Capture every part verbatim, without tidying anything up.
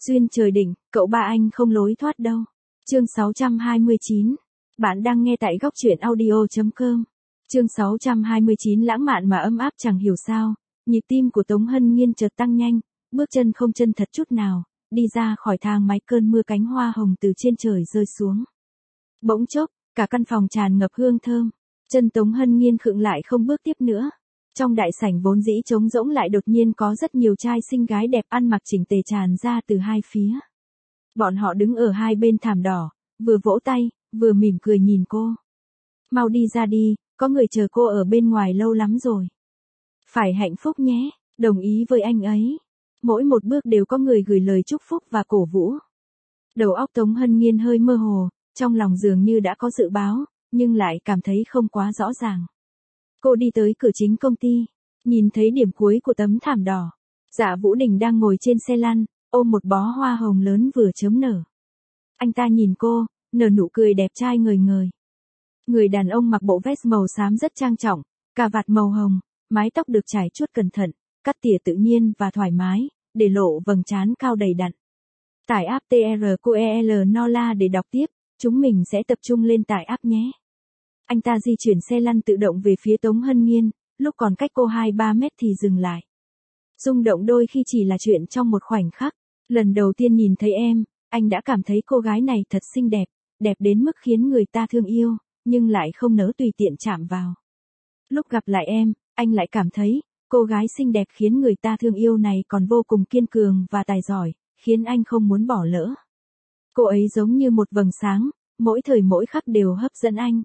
Duyên trời định, cậu ba anh không lối thoát đâu. Chương sáu trăm hai mươi chín. Bạn đang nghe tại góc truyện audio chấm com. Chương sáu trăm hai mươi chín lãng mạn mà ấm áp chẳng hiểu sao, nhịp tim của Tống Hân Nghiên chợt tăng nhanh, bước chân không chân thật chút nào, đi ra khỏi thang máy cơn mưa cánh hoa hồng từ trên trời rơi xuống. Bỗng chốc, cả căn phòng tràn ngập hương thơm, chân Tống Hân Nghiên khựng lại không bước tiếp nữa. Trong đại sảnh vốn dĩ trống rỗng lại đột nhiên có rất nhiều trai xinh gái đẹp ăn mặc chỉnh tề tràn ra từ hai phía. Bọn họ đứng ở hai bên thảm đỏ, vừa vỗ tay, vừa mỉm cười nhìn cô. Mau đi ra đi, có người chờ cô ở bên ngoài lâu lắm rồi. Phải hạnh phúc nhé, đồng ý với anh ấy. Mỗi một bước đều có người gửi lời chúc phúc và cổ vũ. Đầu óc Tống Hân Nghiên hơi mơ hồ, trong lòng dường như đã có dự báo, nhưng lại cảm thấy không quá rõ ràng. Cô đi tới cửa chính công ty, nhìn thấy điểm cuối của tấm thảm đỏ. Dạ Vũ Đình đang ngồi trên xe lăn, ôm một bó hoa hồng lớn vừa chớm nở. Anh ta nhìn cô, nở nụ cười đẹp trai ngời ngời. Người đàn ông mặc bộ vest màu xám rất trang trọng, cà vạt màu hồng, mái tóc được trải chuốt cẩn thận, cắt tỉa tự nhiên và thoải mái, để lộ vầng trán cao đầy đặn. Tải app tê rờ quy e lờ Nola để đọc tiếp, chúng mình sẽ tập trung lên tải app nhé. Anh ta di chuyển xe lăn tự động về phía Tống Hân Nghiên, lúc còn cách cô hai ba mét thì dừng lại. Rung động đôi khi chỉ là chuyện trong một khoảnh khắc. Lần đầu tiên nhìn thấy em, anh đã cảm thấy cô gái này thật xinh đẹp, đẹp đến mức khiến người ta thương yêu, nhưng lại không nỡ tùy tiện chạm vào. Lúc gặp lại em, anh lại cảm thấy, cô gái xinh đẹp khiến người ta thương yêu này còn vô cùng kiên cường và tài giỏi, khiến anh không muốn bỏ lỡ. Cô ấy giống như một vầng sáng, mỗi thời mỗi khắc đều hấp dẫn anh.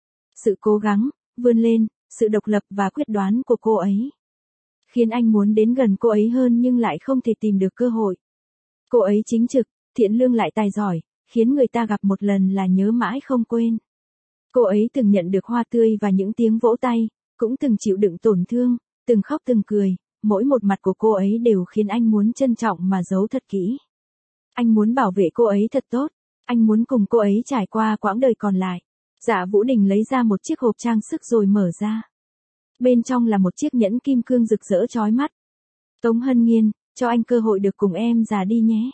Sự cố gắng, vươn lên, sự độc lập và quyết đoán của cô ấy khiến anh muốn đến gần cô ấy hơn nhưng lại không thể tìm được cơ hội. Cô ấy chính trực, thiện lương lại tài giỏi, khiến người ta gặp một lần là nhớ mãi không quên. Cô ấy từng nhận được hoa tươi và những tiếng vỗ tay, cũng từng chịu đựng tổn thương, từng khóc từng cười, mỗi một mặt của cô ấy đều khiến anh muốn trân trọng mà giấu thật kỹ. Anh muốn bảo vệ cô ấy thật tốt, anh muốn cùng cô ấy trải qua quãng đời còn lại. Dạ Vũ Đình lấy ra một chiếc hộp trang sức rồi mở ra. Bên trong là một chiếc nhẫn kim cương rực rỡ chói mắt. Tống Hân Nghiên, cho anh cơ hội được cùng em già đi nhé.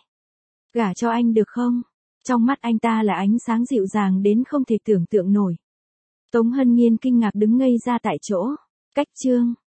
Gả cho anh được không? Trong mắt anh ta là ánh sáng dịu dàng đến không thể tưởng tượng nổi. Tống Hân Nghiên kinh ngạc đứng ngây ra tại chỗ. Cách chương.